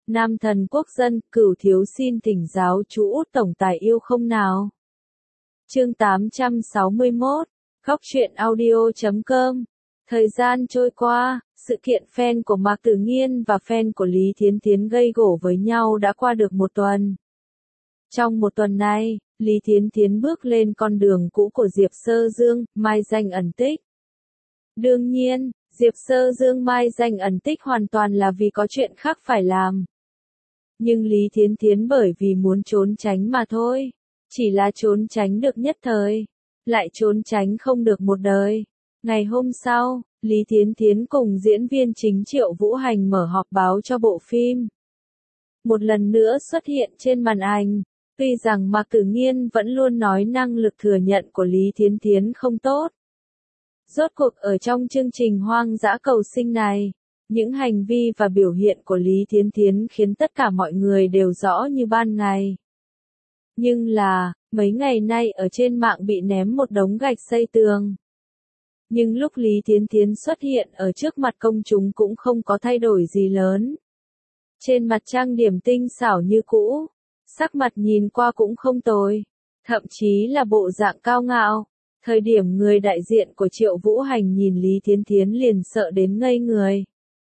Nam thần quốc dân, Cửu thiếu xin thỉnh giáo chú Út tổng tài yêu không nào. Chương 861, Góc truyện audio.com. Thời gian trôi qua, sự kiện fan của Mạc Tử Nghiên và fan của Lý Thiến Thiến gây gổ với nhau đã qua được một tuần. Trong một tuần này, Lý Thiến Thiến bước lên con đường cũ của Diệp Sơ Dương, mai danh ẩn tích. Đương nhiên, Diệp Sơ Dương mai danh ẩn tích hoàn toàn là vì có chuyện khác phải làm. Nhưng Lý Thiến Thiến bởi vì muốn trốn tránh mà thôi. Chỉ là trốn tránh được nhất thời, lại trốn tránh không được một đời. Ngày hôm sau, Lý Thiến Thiến cùng diễn viên chính Triệu Vũ Hành mở họp báo cho bộ phim. Một lần nữa xuất hiện trên màn ảnh, tuy rằng Mạc Tử Nghiên vẫn luôn nói năng lực thừa nhận của Lý Thiến Thiến không tốt. Rốt cuộc ở trong chương trình Hoang dã cầu sinh này, những hành vi và biểu hiện của Lý Thiến Thiến khiến tất cả mọi người đều rõ như ban ngày. Nhưng là, mấy ngày nay ở trên mạng bị ném một đống gạch xây tường. Nhưng lúc Lý Thiến Thiến xuất hiện ở trước mặt công chúng cũng không có thay đổi gì lớn. Trên mặt trang điểm tinh xảo như cũ, sắc mặt nhìn qua cũng không tồi, thậm chí là bộ dạng cao ngạo. Thời điểm người đại diện của Triệu Vũ Hành nhìn Lý Thiến Thiến liền sợ đến ngây người.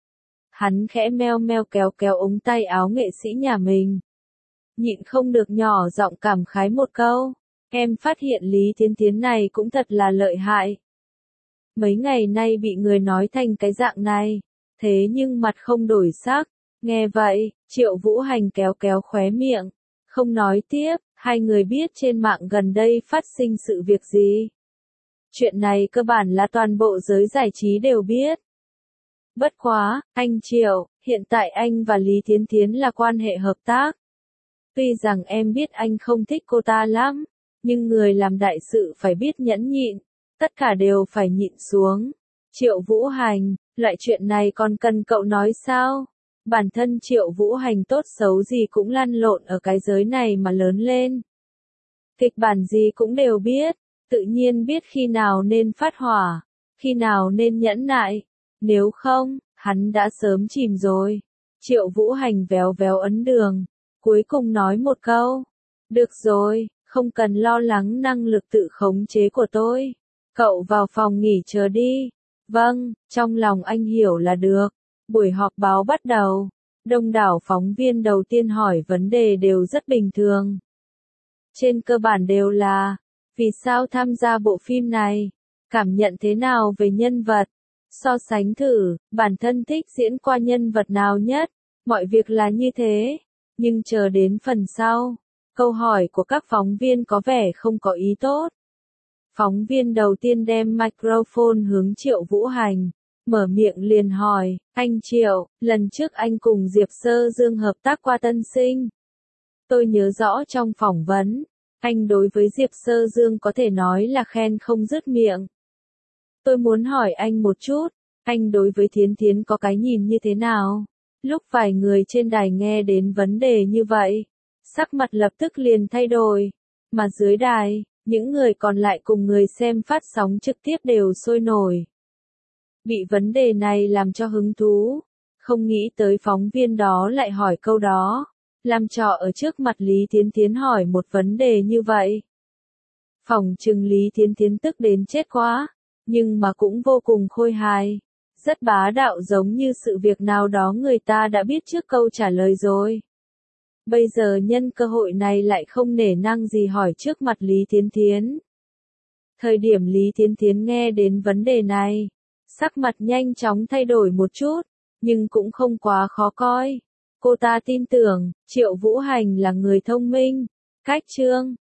Hắn khẽ meo meo kéo kéo ống tay áo nghệ sĩ nhà mình. Nhịn không được nhỏ giọng cảm khái một câu, em phát hiện Lý Thiến Thiến này cũng thật là lợi hại. Mấy ngày nay bị người nói thành cái dạng này, thế nhưng mặt không đổi sắc. Nghe vậy, Triệu Vũ Hành kéo kéo khóe miệng, không nói tiếp. Hai người biết trên mạng gần đây phát sinh sự việc gì. Chuyện này cơ bản là toàn bộ giới giải trí đều biết. Bất quá, anh Triệu, hiện tại anh và Lý Thiến Thiến là quan hệ hợp tác. Tuy rằng em biết anh không thích cô ta lắm, nhưng người làm đại sự phải biết nhẫn nhịn, tất cả đều phải nhịn xuống. Triệu Vũ Hành, loại chuyện này còn cần cậu nói sao? Bản thân Triệu Vũ Hành tốt xấu gì cũng lăn lộn ở cái giới này mà lớn lên. Kịch bản gì cũng đều biết, tự nhiên biết khi nào nên phát hỏa, khi nào nên nhẫn nại, nếu không, hắn đã sớm chìm rồi. Triệu Vũ Hành véo véo ấn đường, cuối cùng nói một câu, được rồi, không cần lo lắng năng lực tự khống chế của tôi, cậu vào phòng nghỉ chờ đi. Vâng, trong lòng anh hiểu là được. Buổi họp báo bắt đầu, đông đảo phóng viên đầu tiên hỏi vấn đề đều rất bình thường. Trên cơ bản đều là, vì sao tham gia bộ phim này, cảm nhận thế nào về nhân vật, so sánh thử, bản thân thích diễn qua nhân vật nào nhất, mọi việc là như thế. Nhưng chờ đến phần sau, câu hỏi của các phóng viên có vẻ không có ý tốt. Phóng viên đầu tiên đem microphone hướng Triệu Vũ Hành, mở miệng liền hỏi, anh Triệu, lần trước anh cùng Diệp Sơ Dương hợp tác qua Tân Sinh. Tôi nhớ rõ trong phỏng vấn, anh đối với Diệp Sơ Dương có thể nói là khen không dứt miệng. Tôi muốn hỏi anh một chút, anh đối với Thiến Thiến có cái nhìn như thế nào? Lúc vài người trên đài nghe đến vấn đề như vậy, sắc mặt lập tức liền thay đổi, mà dưới đài, những người còn lại cùng người xem phát sóng trực tiếp đều sôi nổi. Bị vấn đề này làm cho hứng thú, không nghĩ tới phóng viên đó lại hỏi câu đó, làm trò ở trước mặt Lý Thiến Thiến hỏi một vấn đề như vậy. Phỏng chừng Lý Thiến Thiến tức đến chết quá, nhưng mà cũng vô cùng khôi hài, rất bá đạo giống như sự việc nào đó người ta đã biết trước câu trả lời rồi. Bây giờ nhân cơ hội này lại không nể nang gì hỏi trước mặt Lý Thiến Thiến. Thời điểm Lý Thiến Thiến nghe đến vấn đề này, sắc mặt nhanh chóng thay đổi một chút, nhưng cũng không quá khó coi. Cô ta tin tưởng, Triệu Vũ Hành là người thông minh, cách chương,